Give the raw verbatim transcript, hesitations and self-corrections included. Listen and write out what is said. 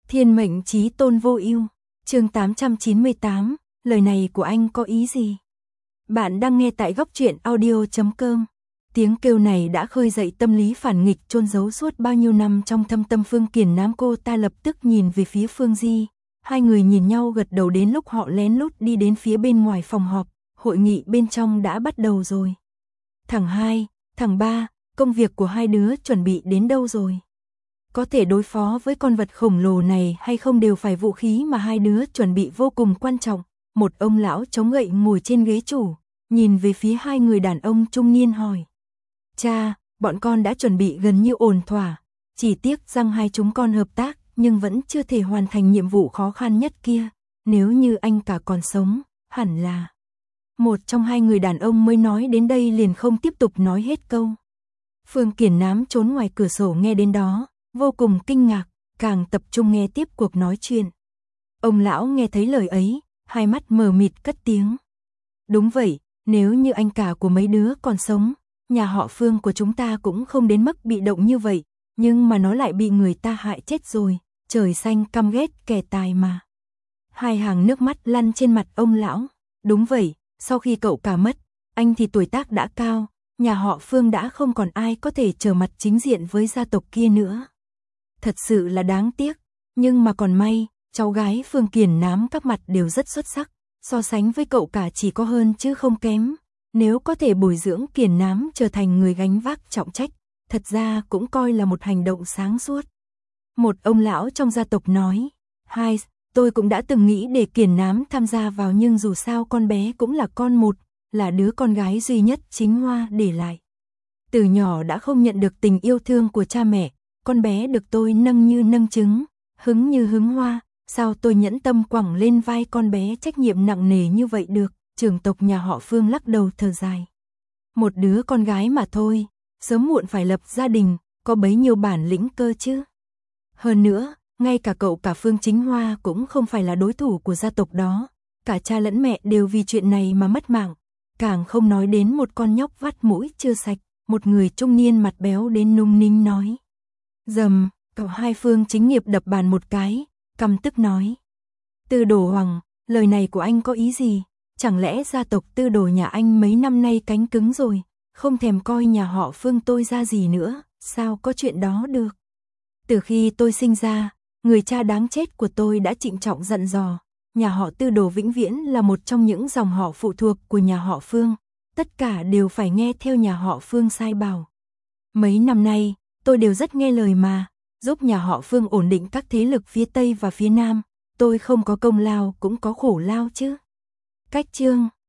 Thiên mệnh chí tôn vô ưu, chương tám trăm chín mươi tám, lời này của anh có ý gì? Bạn đang nghe tại góc truyện audio chấm com. Tiếng kêu này đã khơi dậy tâm lý phản nghịch chôn giấu suốt bao nhiêu năm trong thâm tâm Phương Kiền Nam. Cô ta lập tức nhìn về phía Phương Di, hai người nhìn nhau gật đầu. Đến lúc họ lén lút đi đến phía bên ngoài phòng họp, hội nghị bên trong đã bắt đầu rồi. Thằng hai, thằng ba, công việc của hai đứa chuẩn bị đến đâu rồi? Có thể đối phó với con vật khổng lồ này hay không đều phải vũ khí mà hai đứa chuẩn bị vô cùng quan trọng. Một ông lão chống gậy ngồi trên ghế chủ, nhìn về phía hai người đàn ông trung niên hỏi. Cha, bọn con đã chuẩn bị gần như ổn thỏa, chỉ tiếc rằng hai chúng con hợp tác nhưng vẫn chưa thể hoàn thành nhiệm vụ khó khăn nhất kia. Nếu như anh cả còn sống, hẳn là... Một trong hai người đàn ông mới nói đến đây liền không tiếp tục nói hết câu. Phương Kiền Nam trốn ngoài cửa sổ nghe đến đó, vô cùng kinh ngạc, càng tập trung nghe tiếp cuộc nói chuyện. Ông lão nghe thấy lời ấy, hai mắt mờ mịt cất tiếng. Đúng vậy, nếu như anh cả của mấy đứa còn sống, nhà họ Phương của chúng ta cũng không đến mức bị động như vậy, nhưng mà nó lại bị người ta hại chết rồi, trời xanh căm ghét kẻ tài mà. Hai hàng nước mắt lăn trên mặt ông lão. Đúng vậy, sau khi cậu cả mất, anh thì tuổi tác đã cao, nhà họ Phương đã không còn ai có thể trở mặt chính diện với gia tộc kia nữa. Thật sự là đáng tiếc, nhưng mà còn may, cháu gái Phương Kiền Nam các mặt đều rất xuất sắc, so sánh với cậu cả chỉ có hơn chứ không kém. Nếu có thể bồi dưỡng Kiền Nam trở thành người gánh vác trọng trách, thật ra cũng coi là một hành động sáng suốt. Một ông lão trong gia tộc nói, hai, tôi cũng đã từng nghĩ để Kiền Nam tham gia vào nhưng dù sao con bé cũng là con một, là đứa con gái duy nhất chính Hoa để lại. Từ nhỏ đã không nhận được tình yêu thương của cha mẹ, con bé được tôi nâng như nâng trứng, hứng như hứng hoa, sao tôi nhẫn tâm quẳng lên vai con bé trách nhiệm nặng nề như vậy được. Trưởng tộc nhà họ Phương lắc đầu thở dài. Một đứa con gái mà thôi, sớm muộn phải lập gia đình, có bấy nhiêu bản lĩnh cơ chứ. Hơn nữa, ngay cả cậu cả Phương Chính Hoa cũng không phải là đối thủ của gia tộc đó, cả cha lẫn mẹ đều vì chuyện này mà mất mạng, càng không nói đến một con nhóc vắt mũi chưa sạch. Một người trung niên mặt béo đến nung ninh nói. Dầm, cậu hai Phương Chính Nghiệp đập bàn một cái, căm tức nói. Tư Đồ Hoàng, lời này của anh có ý gì? Chẳng lẽ gia tộc Tư Đồ nhà anh mấy năm nay cánh cứng rồi, không thèm coi nhà họ Phương tôi ra gì nữa, sao có chuyện đó được? Từ khi tôi sinh ra, người cha đáng chết của tôi đã trịnh trọng dặn dò, nhà họ Tư Đồ vĩnh viễn là một trong những dòng họ phụ thuộc của nhà họ Phương, tất cả đều phải nghe theo nhà họ Phương sai bảo. Mấy năm nay, tôi đều rất nghe lời mà, giúp nhà họ Phương ổn định các thế lực phía Tây và phía Nam, tôi không có công lao cũng có khổ lao chứ. Cách chương